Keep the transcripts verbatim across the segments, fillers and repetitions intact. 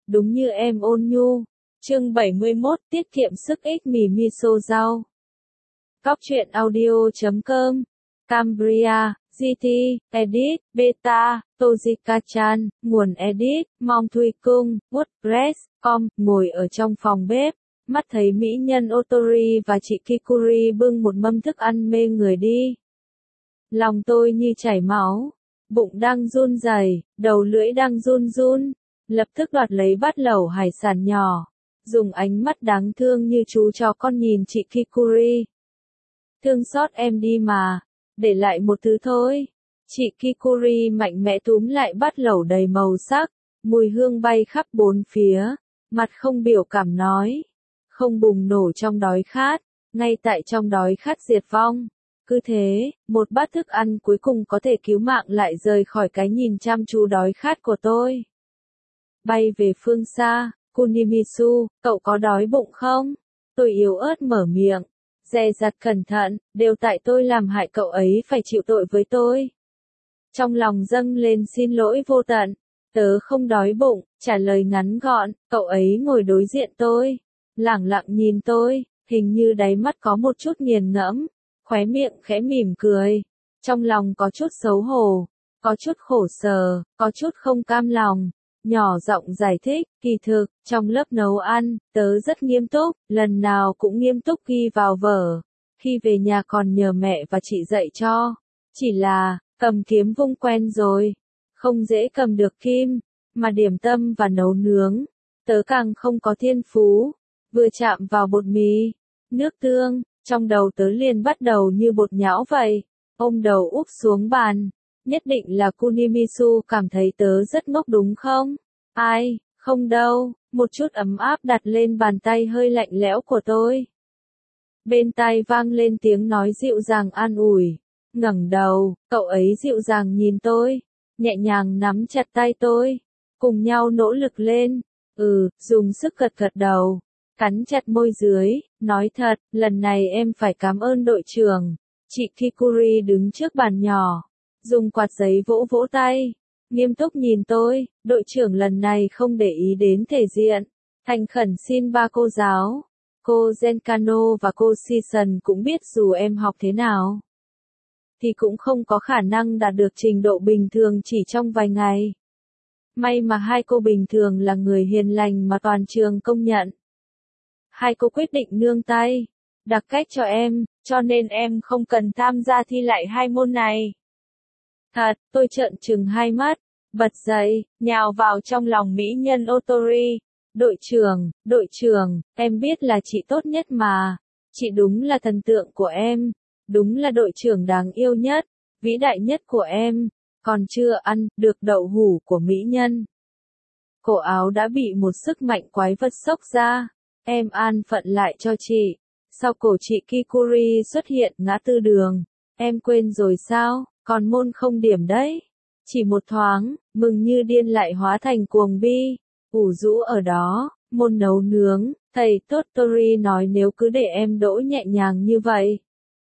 đúng như em ôn nhu. Chương bảy mươi mốt, tiết kiệm sức ích mì miso rau. Cóc truyện audio chấm com, Cambria, giê tê, Edit, Beta, Tojika-chan, nguồn Edit, Mong Thuy Cung, WordPress, com, ngồi ở trong phòng bếp, mắt thấy mỹ nhân Otori và chị Kikuri bưng một mâm thức ăn mê người đi. Lòng tôi như chảy máu, bụng đang run rẩy, đầu lưỡi đang run run, lập tức đoạt lấy bát lẩu hải sản nhỏ, dùng ánh mắt đáng thương như chú chó con nhìn chị Kikuri. Thương xót em đi mà, để lại một thứ thôi. Chị Kikuri mạnh mẽ túm lại bát lẩu đầy màu sắc, mùi hương bay khắp bốn phía, mặt không biểu cảm nói, không bùng nổ trong đói khát, ngay tại trong đói khát diệt vong. Cứ thế, một bát thức ăn cuối cùng có thể cứu mạng lại rời khỏi cái nhìn chăm chú đói khát của tôi. Bay về phương xa, Kunimisu, cậu có đói bụng không? Tôi yếu ớt mở miệng, dè dặt cẩn thận, đều tại tôi làm hại cậu ấy phải chịu tội với tôi. Trong lòng dâng lên xin lỗi vô tận, tớ không đói bụng, trả lời ngắn gọn, cậu ấy ngồi đối diện tôi, lẳng lặng nhìn tôi, hình như đáy mắt có một chút nghiền ngẫm, khóe miệng khẽ mỉm cười, trong lòng có chút xấu hổ, có chút khổ sở, có chút không cam lòng. Nhỏ giọng giải thích, kỳ thực, trong lớp nấu ăn, tớ rất nghiêm túc, lần nào cũng nghiêm túc ghi vào vở. Khi về nhà còn nhờ mẹ và chị dạy cho. Chỉ là, cầm kiếm vung quen rồi. Không dễ cầm được kim, mà điểm tâm và nấu nướng. Tớ càng không có thiên phú. Vừa chạm vào bột mì, nước tương, trong đầu tớ liền bắt đầu như bột nhão vậy. Ôm đầu úp xuống bàn. Nhất định là Kunimisu cảm thấy tớ rất ngốc đúng không? Ai, không đâu, một chút ấm áp đặt lên bàn tay hơi lạnh lẽo của tôi. Bên tai vang lên tiếng nói dịu dàng an ủi. Ngẩng đầu, cậu ấy dịu dàng nhìn tôi, nhẹ nhàng nắm chặt tay tôi, cùng nhau nỗ lực lên. Ừ, dùng sức gật gật đầu, cắn chặt môi dưới, nói thật, lần này em phải cảm ơn đội trưởng. Chị Kikuri đứng trước bàn nhỏ, dùng quạt giấy vỗ vỗ tay, nghiêm túc nhìn tôi, đội trưởng lần này không để ý đến thể diện, thành khẩn xin ba cô giáo, cô Genkano và cô Season cũng biết dù em học thế nào, thì cũng không có khả năng đạt được trình độ bình thường chỉ trong vài ngày. May mà hai cô bình thường là người hiền lành mà toàn trường công nhận. Hai cô quyết định nương tay, đặc cách cho em, cho nên em không cần tham gia thi lại hai môn này. Thật, tôi trợn trừng hai mắt, bật dậy, nhào vào trong lòng mỹ nhân Otori. Đội trưởng, đội trưởng, em biết là chị tốt nhất mà. Chị đúng là thần tượng của em. Đúng là đội trưởng đáng yêu nhất, vĩ đại nhất của em. Còn chưa ăn được đậu hũ của mỹ nhân. Cổ áo đã bị một sức mạnh quái vật xốc ra. Em an phận lại cho chị. Sau cổ chị Kikuri xuất hiện ngã tư đường. Em quên rồi sao? Còn môn không điểm đấy. Chỉ một thoáng, mừng như điên lại hóa thành cuồng bi. Ủ rũ ở đó, môn nấu nướng, thầy Tottori nói nếu cứ để em đỗ nhẹ nhàng như vậy.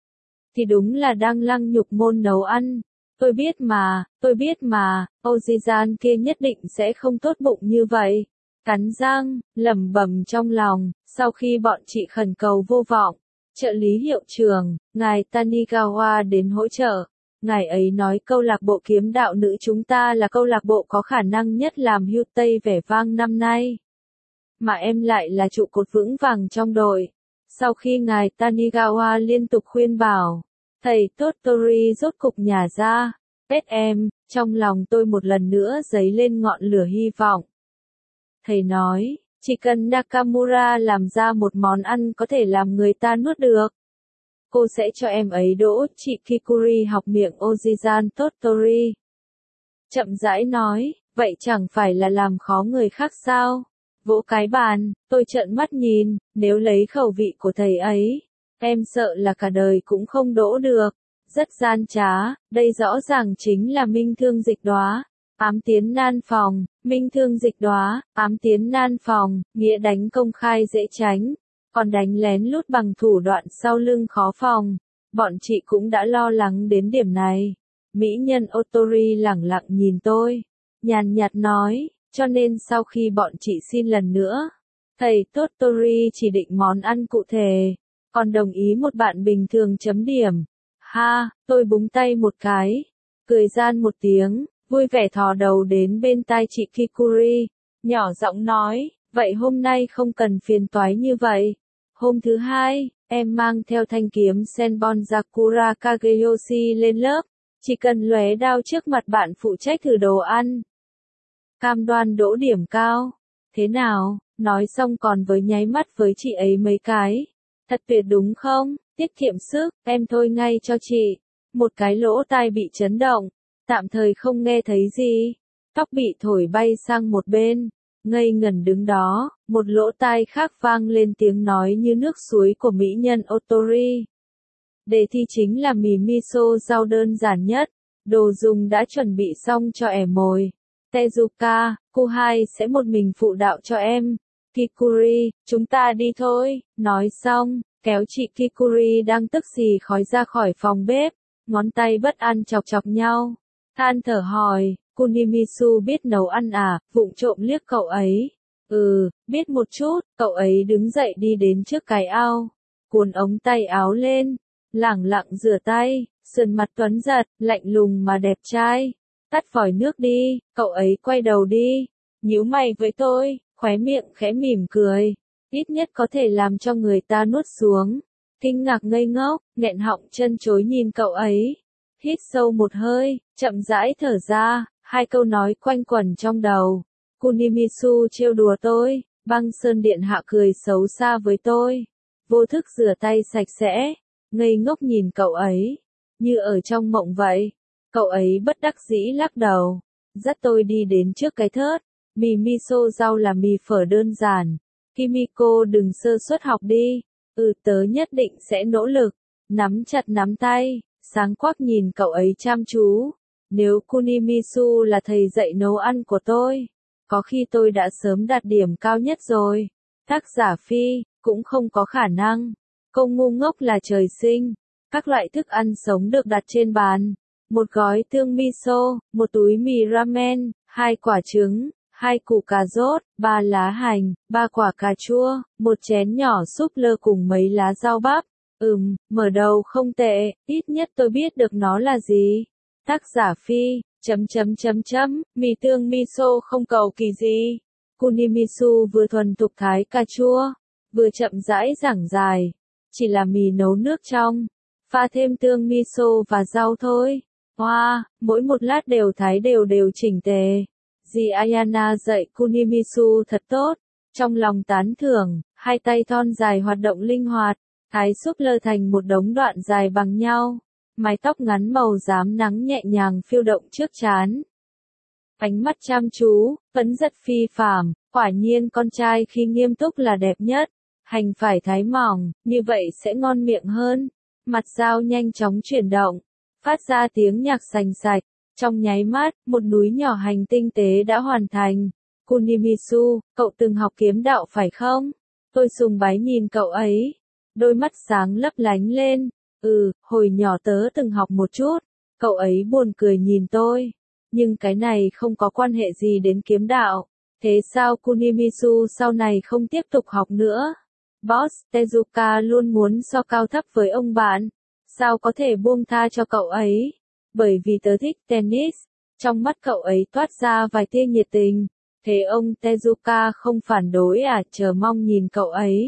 Thì đúng là đang lăng nhục môn nấu ăn. Tôi biết mà, tôi biết mà, Ojizan kia nhất định sẽ không tốt bụng như vậy. Cắn răng, lẩm bẩm trong lòng, sau khi bọn chị khẩn cầu vô vọng. Trợ lý hiệu trưởng, ngài Tanigawa đến hỗ trợ. Ngài ấy nói câu lạc bộ kiếm đạo nữ chúng ta là câu lạc bộ có khả năng nhất làm hưu Tây vẻ vang năm nay. Mà em lại là trụ cột vững vàng trong đội. Sau khi ngài Tanigawa liên tục khuyên bảo, thầy Tottori rốt cục nhả ra, pét em, trong lòng tôi một lần nữa dấy lên ngọn lửa hy vọng. Thầy nói, chỉ cần Nakamura làm ra một món ăn có thể làm người ta nuốt được. Cô sẽ cho em ấy đỗ. Chị Kikuri học miệng Ojizan Tottori. Chậm rãi nói, vậy chẳng phải là làm khó người khác sao? Vỗ cái bàn, tôi trợn mắt nhìn, nếu lấy khẩu vị của thầy ấy, em sợ là cả đời cũng không đỗ được. Rất gian trá, đây rõ ràng chính là minh thương dịch đóa. Ám tiến nan phòng, minh thương dịch đóa, ám tiến nan phòng, nghĩa đánh công khai dễ tránh. Còn đánh lén lút bằng thủ đoạn sau lưng khó phòng. Bọn chị cũng đã lo lắng đến điểm này. Mỹ nhân Otori lẳng lặng nhìn tôi. Nhàn nhạt nói, cho nên sau khi bọn chị xin lần nữa, thầy Tottori chỉ định món ăn cụ thể, còn đồng ý một bạn bình thường chấm điểm. Ha, tôi búng tay một cái, cười gian một tiếng, vui vẻ thò đầu đến bên tai chị Kikuri, nhỏ giọng nói, vậy hôm nay không cần phiền toái như vậy. Hôm thứ hai, em mang theo thanh kiếm Senbon Sakura Kageyoshi lên lớp, chỉ cần lóe đao trước mặt bạn phụ trách thử đồ ăn. Cam đoan đỗ điểm cao. Thế nào, nói xong còn với nháy mắt với chị ấy mấy cái. Thật tuyệt đúng không, tiết kiệm sức, em thôi ngay cho chị. Một cái lỗ tai bị chấn động, tạm thời không nghe thấy gì. Tóc bị thổi bay sang một bên, ngây ngẩn đứng đó, một lỗ tai khác vang lên tiếng nói như nước suối của mỹ nhân Otori. Đề thi chính là mì miso rau đơn giản nhất, đồ dùng đã chuẩn bị xong cho ẻ mồi. Tezuka, cô hai sẽ một mình phụ đạo cho em. Kikuri, chúng ta đi thôi. Nói xong, kéo chị Kikuri đang tức xì khói ra khỏi phòng bếp, ngón tay bất an chọc chọc nhau. Than thở hỏi, Kunimisu biết nấu ăn à, vụng trộm liếc cậu ấy. Ừ, biết một chút, cậu ấy đứng dậy đi đến trước cái ao, cuốn ống tay áo lên, lẳng lặng rửa tay, sườn mặt tuấn giật, lạnh lùng mà đẹp trai. Tắt vòi nước đi, cậu ấy quay đầu đi, nhíu mày với tôi, khóe miệng khẽ mỉm cười, ít nhất có thể làm cho người ta nuốt xuống. Kinh ngạc ngây ngốc, nghẹn họng chân chối nhìn cậu ấy. Hít sâu một hơi, chậm rãi thở ra, hai câu nói quanh quẩn trong đầu. Kunimisu trêu đùa tôi, băng sơn điện hạ cười xấu xa với tôi. Vô thức rửa tay sạch sẽ, ngây ngốc nhìn cậu ấy, như ở trong mộng vậy. Cậu ấy bất đắc dĩ lắc đầu, dắt tôi đi đến trước cái thớt. Mì miso rau là mì phở đơn giản. Kimiko đừng sơ suất học đi. Ừ tớ nhất định sẽ nỗ lực. Nắm chặt nắm tay, sáng quắc nhìn cậu ấy chăm chú. Nếu Kunimisu là thầy dạy nấu ăn của tôi, có khi tôi đã sớm đạt điểm cao nhất rồi. Tác giả Phi, cũng không có khả năng. Câu ngu ngốc là trời sinh. Các loại thức ăn sống được đặt trên bàn. Một gói tương miso, một túi mì ramen, hai quả trứng, hai củ cà rốt, ba lá hành, ba quả cà chua, một chén nhỏ súp lơ cùng mấy lá rau bắp. Ừm, mở đầu không tệ, ít nhất tôi biết được nó là gì. Tác giả Phi, chấm chấm chấm chấm, mì tương miso không cầu kỳ gì. Kunimisu vừa thuần thục thái cà chua, vừa chậm rãi giảng giải. Chỉ là mì nấu nước trong, pha thêm tương miso và rau thôi. Hoa, wow, mỗi một lát đều thái đều đều chỉnh tề. Dì Ayana dạy Kunimisu thật tốt. Trong lòng tán thưởng, hai tay thon dài hoạt động linh hoạt, thái súp lơ thành một đống đoạn dài bằng nhau. Mái tóc ngắn màu rám nắng nhẹ nhàng phiêu động trước trán. Ánh mắt chăm chú, phấn giật phi phàm, quả nhiên con trai khi nghiêm túc là đẹp nhất. Hành phải thái mỏng, như vậy sẽ ngon miệng hơn. Mặt dao nhanh chóng chuyển động, phát ra tiếng nhạc sành sạch. Trong nháy mắt, một núi nhỏ hành tinh tế đã hoàn thành. Kunimisu, cậu từng học kiếm đạo phải không? Tôi sùng bái nhìn cậu ấy. Đôi mắt sáng lấp lánh lên. Ừ, hồi nhỏ tớ từng học một chút. Cậu ấy buồn cười nhìn tôi. Nhưng cái này không có quan hệ gì đến kiếm đạo. Thế sao Kunimisu sau này không tiếp tục học nữa? Boss, Tezuka luôn muốn so cao thấp với ông bạn. Sao có thể buông tha cho cậu ấy? Bởi vì tớ thích tennis. Trong mắt cậu ấy toát ra vài tia nhiệt tình. Thế ông Tezuka không phản đối à, chờ mong nhìn cậu ấy.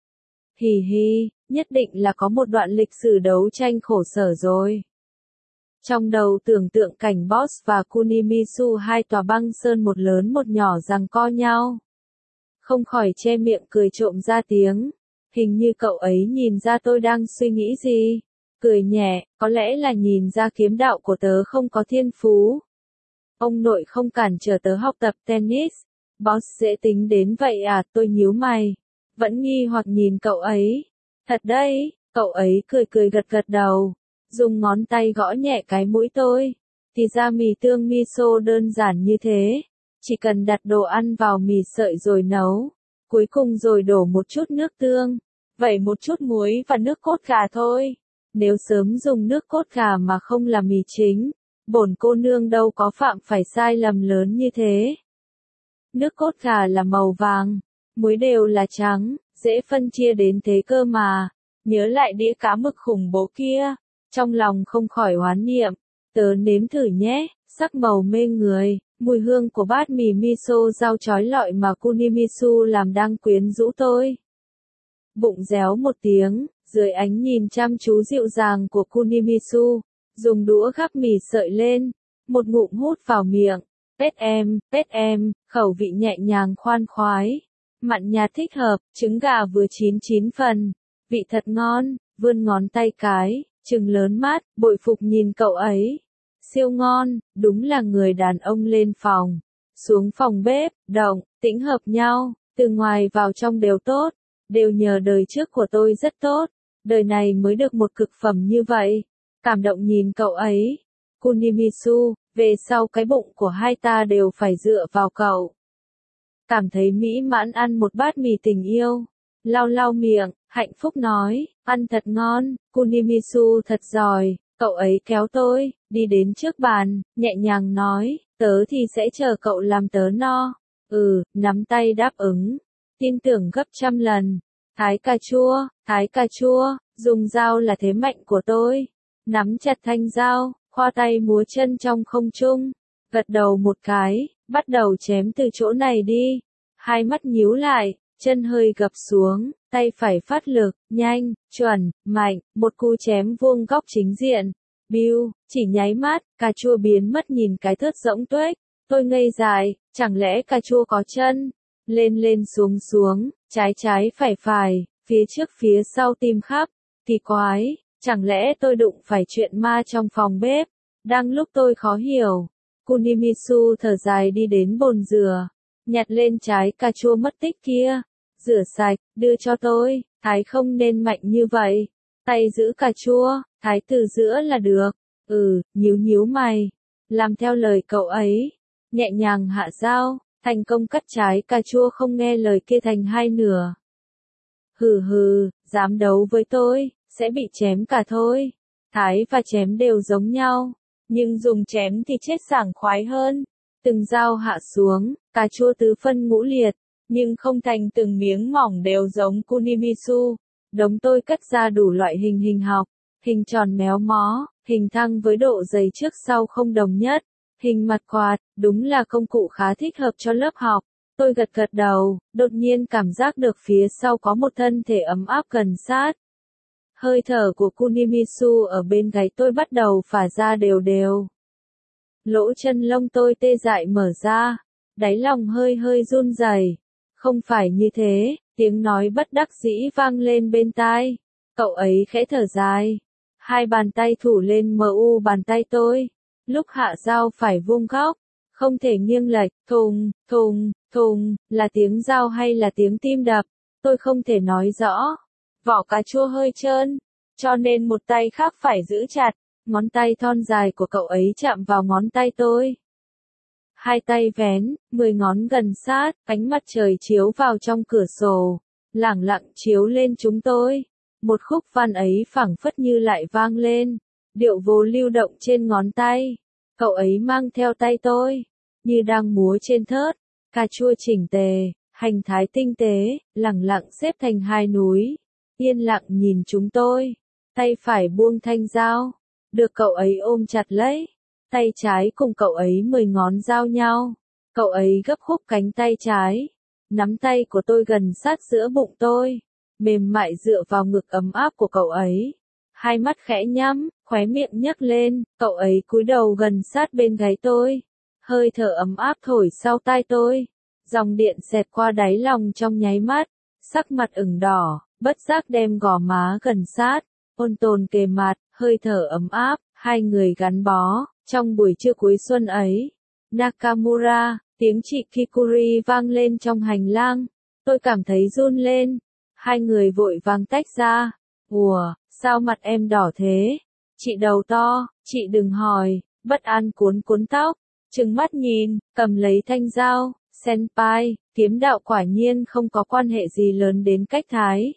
Hì hì, nhất định là có một đoạn lịch sử đấu tranh khổ sở rồi. Trong đầu tưởng tượng cảnh Boss và Kunimisu hai tòa băng sơn một lớn một nhỏ giằng co nhau. Không khỏi che miệng cười trộm ra tiếng. Hình như cậu ấy nhìn ra tôi đang suy nghĩ gì. Cười nhẹ, có lẽ là nhìn ra kiếm đạo của tớ không có thiên phú. Ông nội không cản trở tớ học tập tennis. Boss dễ tính đến vậy à, tôi nhíu mày. Vẫn nghi hoặc nhìn cậu ấy. Thật đấy, cậu ấy cười cười gật gật đầu. Dùng ngón tay gõ nhẹ cái mũi tôi. Thì ra mì tương miso đơn giản như thế. Chỉ cần đặt đồ ăn vào mì sợi rồi nấu. Cuối cùng rồi đổ một chút nước tương. Vậy một chút muối và nước cốt gà thôi. Nếu sớm dùng nước cốt gà mà không là mì chính, bổn cô nương đâu có phạm phải sai lầm lớn như thế. nước cốt gà là màu vàng, muối đều là trắng, dễ phân chia đến thế cơ mà. Nhớ lại đĩa cá mực khủng bố kia, trong lòng không khỏi oán niệm, tớ nếm thử nhé, sắc màu mê người, mùi hương của bát mì miso rau chói lọi mà Kunimisu làm đang quyến rũ tôi. Bụng réo một tiếng, dưới ánh nhìn chăm chú dịu dàng của Kunimisu, dùng đũa gắp mì sợi lên, một ngụm hút vào miệng, pét em, pét em, khẩu vị nhẹ nhàng khoan khoái, mặn nhạt thích hợp, trứng gà vừa chín chín phần, vị thật ngon, vươn ngón tay cái, trừng lớn mắt, bội phục nhìn cậu ấy. Siêu ngon, đúng là người đàn ông lên phòng, xuống phòng bếp, động, tĩnh hợp nhau, từ ngoài vào trong đều tốt, đều nhờ đời trước của tôi rất tốt, đời này mới được một cực phẩm như vậy. Cảm động nhìn cậu ấy. Kunimisu, về sau cái bụng của hai ta đều phải dựa vào cậu. Cảm thấy mỹ mãn ăn một bát mì tình yêu. Lau lau miệng, hạnh phúc nói, ăn thật ngon, Kunimisu thật giỏi. Cậu ấy kéo tôi, đi đến trước bàn, nhẹ nhàng nói, tớ thì sẽ chờ cậu làm tớ no. Ừ, nắm tay đáp ứng. Tin tưởng gấp trăm lần. Thái cà chua, thái cà chua, dùng dao là thế mạnh của tôi. Nắm chặt thanh dao, khoa tay múa chân trong không trung. Gật đầu một cái, bắt đầu chém từ chỗ này đi. Hai mắt nhíu lại, chân hơi gập xuống, tay phải phát lực, nhanh, chuẩn, mạnh, một cú chém vuông góc chính diện. Biu, chỉ nháy mắt, cà chua biến mất nhìn cái thớt rỗng tuếch. Tôi ngây dại, chẳng lẽ cà chua có chân? Lên lên xuống xuống, trái trái phải phải, phía trước phía sau tim khắp. Kỳ quái, chẳng lẽ tôi đụng phải chuyện ma trong phòng bếp? Đang lúc tôi khó hiểu, Kunimisu thở dài đi đến bồn rửa, nhặt lên trái cà chua mất tích kia, rửa sạch, đưa cho tôi. Thái không nên mạnh như vậy, tay giữ cà chua, thái từ giữa là được. Ừ, nhíu nhíu mày, làm theo lời cậu ấy, nhẹ nhàng hạ dao, thành công cắt trái cà chua không nghe lời kia thành hai nửa. Hừ hừ, dám đấu với tôi, sẽ bị chém cả thôi. Thái và chém đều giống nhau, nhưng dùng chém thì chết sảng khoái hơn. Từng dao hạ xuống, cà chua tứ phân ngũ liệt, nhưng không thành từng miếng mỏng đều giống Kunimisu. Đống tôi cắt ra đủ loại hình hình học, hình tròn méo mó, hình thăng với độ dày trước sau không đồng nhất, hình mặt quạt, đúng là công cụ khá thích hợp cho lớp học. Tôi gật gật đầu, đột nhiên cảm giác được phía sau có một thân thể ấm áp gần sát. Hơi thở của Kunimisu ở bên gáy tôi bắt đầu phả ra đều đều. Lỗ chân lông tôi tê dại mở ra, đáy lòng hơi hơi run rẩy. Không phải như thế, tiếng nói bất đắc dĩ vang lên bên tai. Cậu ấy khẽ thở dài. Hai bàn tay thủ lên mờ u bàn tay tôi. Lúc hạ dao phải vuông góc, không thể nghiêng lệch, thùng, thùng, thùng, là tiếng dao hay là tiếng tim đập, tôi không thể nói rõ. Vỏ cà chua hơi trơn, cho nên một tay khác phải giữ chặt, ngón tay thon dài của cậu ấy chạm vào ngón tay tôi. Hai tay vén, mười ngón gần sát, ánh mặt trời chiếu vào trong cửa sổ, lẳng lặng chiếu lên chúng tôi. Một khúc văn ấy phảng phất như lại vang lên, điệu vô lưu động trên ngón tay. Cậu ấy mang theo tay tôi, như đang múa trên thớt, cà chua chỉnh tề, hành thái tinh tế, lẳng lặng xếp thành hai núi, yên lặng nhìn chúng tôi. Tay phải buông thanh dao, được cậu ấy ôm chặt lấy. Tay trái cùng cậu ấy mười ngón giao nhau. Cậu ấy gấp khúc cánh tay trái. Nắm tay của tôi gần sát giữa bụng tôi. Mềm mại dựa vào ngực ấm áp của cậu ấy. Hai mắt khẽ nhắm, khóe miệng nhấc lên. Cậu ấy cúi đầu gần sát bên gáy tôi. Hơi thở ấm áp thổi sau tai tôi. Dòng điện xẹt qua đáy lòng trong nháy mắt. Sắc mặt ửng đỏ, bất giác đem gò má gần sát. Ôn tồn kề mặt, hơi thở ấm áp, hai người gắn bó. Trong buổi trưa cuối xuân ấy, Nakamura, tiếng chị Kikuri vang lên trong hành lang. Tôi cảm thấy run lên. Hai người vội vàng tách ra. Ủa, sao mặt em đỏ thế? Chị đầu to, chị đừng hỏi, bất an cuốn cuốn tóc, trừng mắt nhìn, cầm lấy thanh dao. Senpai, kiếm đạo quả nhiên không có quan hệ gì lớn đến cách thái.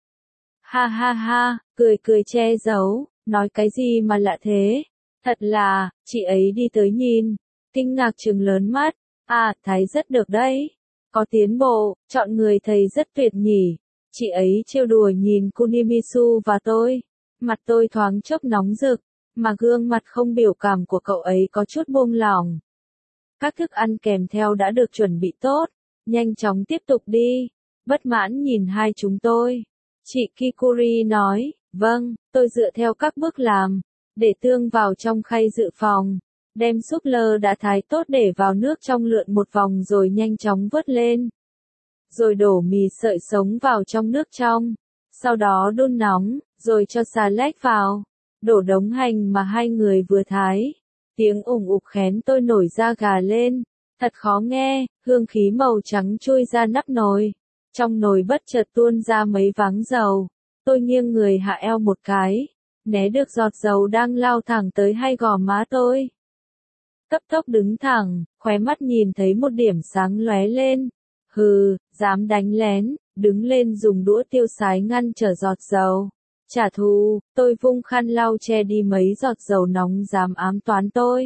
Ha ha ha, cười cười che giấu, nói cái gì mà lạ thế? Thật là, chị ấy đi tới nhìn, kinh ngạc trừng lớn mắt, À, thái rất được đấy. Có tiến bộ, chọn người thầy rất tuyệt nhỉ. Chị ấy trêu đùa nhìn Kunimisu và tôi. Mặt tôi thoáng chốc nóng rực, mà gương mặt không biểu cảm của cậu ấy có chút buông lỏng. Các thức ăn kèm theo đã được chuẩn bị tốt, nhanh chóng tiếp tục đi. Bất mãn nhìn hai chúng tôi. Chị Kikuri nói, vâng, tôi dựa theo các bước làm, để tương vào trong khay dự phòng. Đem súp lơ đã thái tốt để vào nước trong lượn một vòng rồi nhanh chóng vớt lên. Rồi đổ mì sợi sống vào trong nước trong. Sau đó đun nóng, rồi cho xà lách vào. Đổ đống hành mà hai người vừa thái. Tiếng ủng ục khén tôi nổi da gà lên. Thật khó nghe, hương khí màu trắng trôi ra nắp nồi. Trong nồi bất chợt tuôn ra mấy váng dầu. Tôi nghiêng người hạ eo một cái. Né được giọt dầu đang lao thẳng tới hai gò má tôi. Cấp tốc đứng thẳng, khóe mắt nhìn thấy một điểm sáng lóe lên. Hừ, dám đánh lén, đứng lên dùng đũa tiêu sái ngăn trở giọt dầu. Trả thù, tôi vung khăn lau che đi mấy giọt dầu nóng dám ám toán tôi.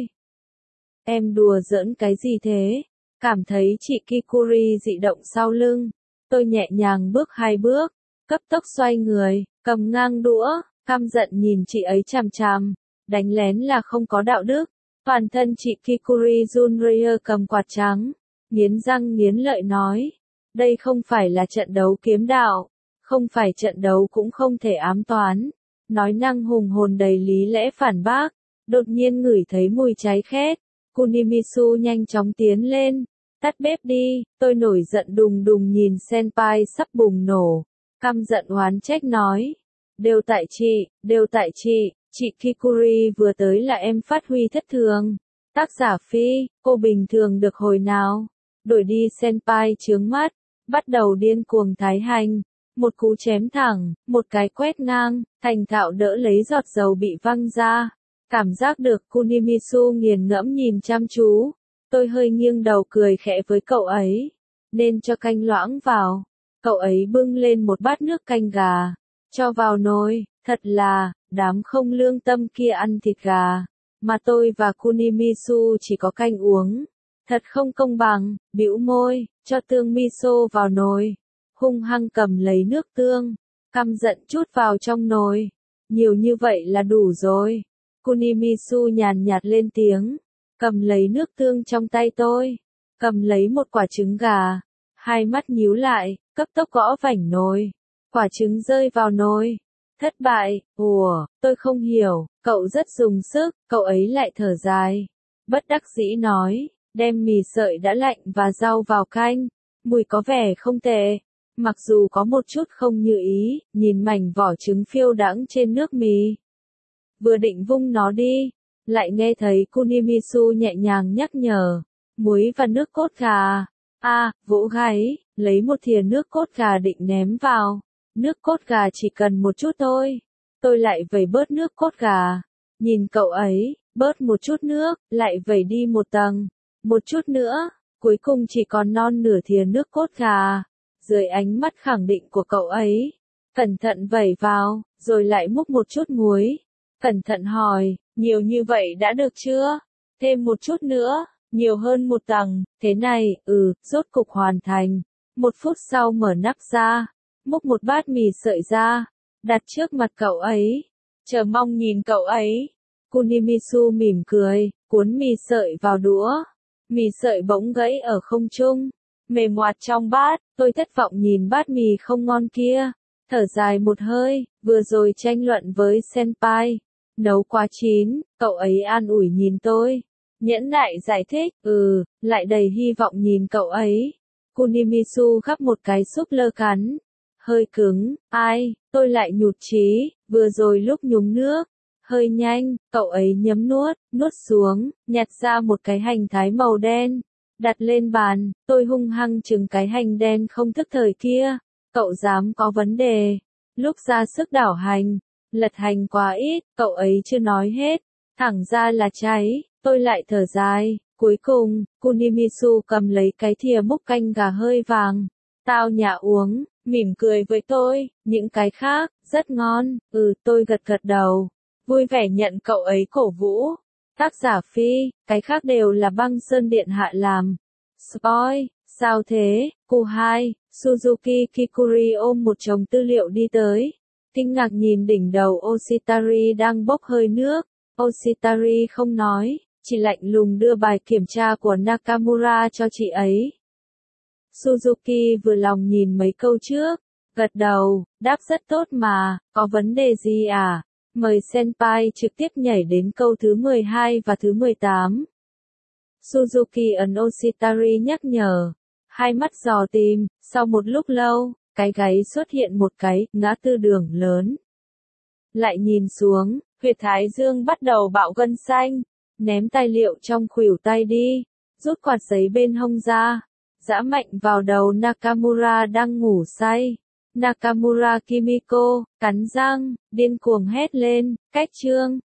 Em đùa giỡn cái gì thế? Cảm thấy chị Kikuri dị động sau lưng. Tôi nhẹ nhàng bước hai bước, cấp tốc xoay người, cầm ngang đũa, căm giận nhìn chị ấy chằm chằm. Đánh lén là không có đạo đức. Toàn thân chị Kikuri run rẩy cầm quạt trắng, nghiến răng nghiến lợi nói. Đây không phải là trận đấu kiếm đạo, không phải trận đấu cũng không thể ám toán. Nói năng hùng hồn đầy lý lẽ phản bác, đột nhiên ngửi thấy mùi cháy khét. Kunimisu nhanh chóng tiến lên, tắt bếp đi, tôi nổi giận đùng đùng nhìn senpai sắp bùng nổ. Căm giận oán trách nói. Đều tại chị, đều tại chị. Chị Kikuri vừa tới là em phát huy thất thường. Tác giả Phi, cô bình thường được hồi nào? Đổi đi senpai chướng mắt, bắt đầu điên cuồng thái hành. Một cú chém thẳng, một cái quét ngang, thành thạo đỡ lấy giọt dầu bị văng ra. Cảm giác được Kunimisu nghiền ngẫm nhìn chăm chú. Tôi hơi nghiêng đầu cười khẽ với cậu ấy. Nên cho canh loãng vào. Cậu ấy bưng lên một bát nước canh gà. Cho vào nồi, thật là, đám không lương tâm kia ăn thịt gà. Mà tôi và Kunimisu chỉ có canh uống. Thật không công bằng, bĩu môi, cho tương miso vào nồi. Hung hăng cầm lấy nước tương. Căm giận chút vào trong nồi. Nhiều như vậy là đủ rồi. Kunimisu nhàn nhạt lên tiếng. Cầm lấy nước tương trong tay tôi. Cầm lấy một quả trứng gà. Hai mắt nhíu lại, cấp tốc gõ vảnh nồi. Quả trứng rơi vào nồi. Thất bại, ủa, tôi không hiểu, cậu rất dùng sức, cậu ấy lại thở dài. Bất đắc dĩ nói, đem mì sợi đã lạnh và rau vào canh. Mùi có vẻ không tệ. Mặc dù có một chút không như ý, nhìn mảnh vỏ trứng phiêu đãng trên nước mì. Vừa định vung nó đi, lại nghe thấy Kunimisu nhẹ nhàng nhắc nhở. Muối và nước cốt gà. A, à, vỗ gáy, lấy một thìa nước cốt gà định ném vào. Nước cốt gà chỉ cần một chút thôi. Tôi lại vẩy bớt nước cốt gà. Nhìn cậu ấy, bớt một chút nước, lại vẩy đi một tầng. Một chút nữa, cuối cùng chỉ còn non nửa thìa nước cốt gà. Dưới ánh mắt khẳng định của cậu ấy, cẩn thận vẩy vào, rồi lại múc một chút muối. Cẩn thận hỏi, nhiều như vậy đã được chưa? Thêm một chút nữa, nhiều hơn một tầng, thế này, ừ, rốt cục hoàn thành. Một phút sau mở nắp ra, múc một bát mì sợi ra, đặt trước mặt cậu ấy. Chờ mong nhìn cậu ấy. Kunimisu mỉm cười, cuốn mì sợi vào đũa. Mì sợi bỗng gãy ở không trung, mềm ngoạt trong bát. Tôi thất vọng nhìn bát mì không ngon kia. Thở dài một hơi, vừa rồi tranh luận với senpai. Nấu quá chín, cậu ấy an ủi nhìn tôi. Nhẫn nại giải thích, ừ, lại đầy hy vọng nhìn cậu ấy. Kunimisu gắp một cái súp lơ cắn. Hơi cứng, ai, tôi lại nhụt chí, vừa rồi lúc nhúng nước. Hơi nhanh, cậu ấy nhấm nuốt, nuốt xuống, nhặt ra một cái hành thái màu đen. Đặt lên bàn, tôi hung hăng chừng cái hành đen không thức thời kia. Cậu dám có vấn đề. Lúc ra sức đảo hành, lật hành quá ít, cậu ấy chưa nói hết. Thẳng ra là cháy, tôi lại thở dài. Cuối cùng, Kunimisu cầm lấy cái thìa múc canh gà hơi vàng. Tao nhã uống, mỉm cười với tôi, những cái khác, rất ngon. Ừ, tôi gật gật đầu. Vui vẻ nhận cậu ấy cổ vũ. Tác giả Phi, cái khác đều là băng sơn điện hạ làm. Spoil, sao thế, Q hai, Suzuki Kikuri ôm một chồng tư liệu đi tới. Kinh ngạc nhìn đỉnh đầu Oshitari đang bốc hơi nước. Oshitari không nói, chỉ lạnh lùng đưa bài kiểm tra của Nakamura cho chị ấy. Suzuki vừa lòng nhìn mấy câu trước, gật đầu, đáp rất tốt mà, có vấn đề gì à? Mời Senpai trực tiếp nhảy đến câu thứ mười hai và thứ mười tám. Suzuki ấn Oshitari nhắc nhở, hai mắt dò tìm, sau một lúc lâu, cái gáy xuất hiện một cái ngã tư đường lớn. Lại nhìn xuống, huyệt thái dương bắt đầu bạo gân xanh, ném tài liệu trong khuỷu tay đi, rút quạt giấy bên hông ra, giã mạnh vào đầu Nakamura đang ngủ say. Nakamura Kimiko, cắn răng, điên cuồng hét lên, cách chương.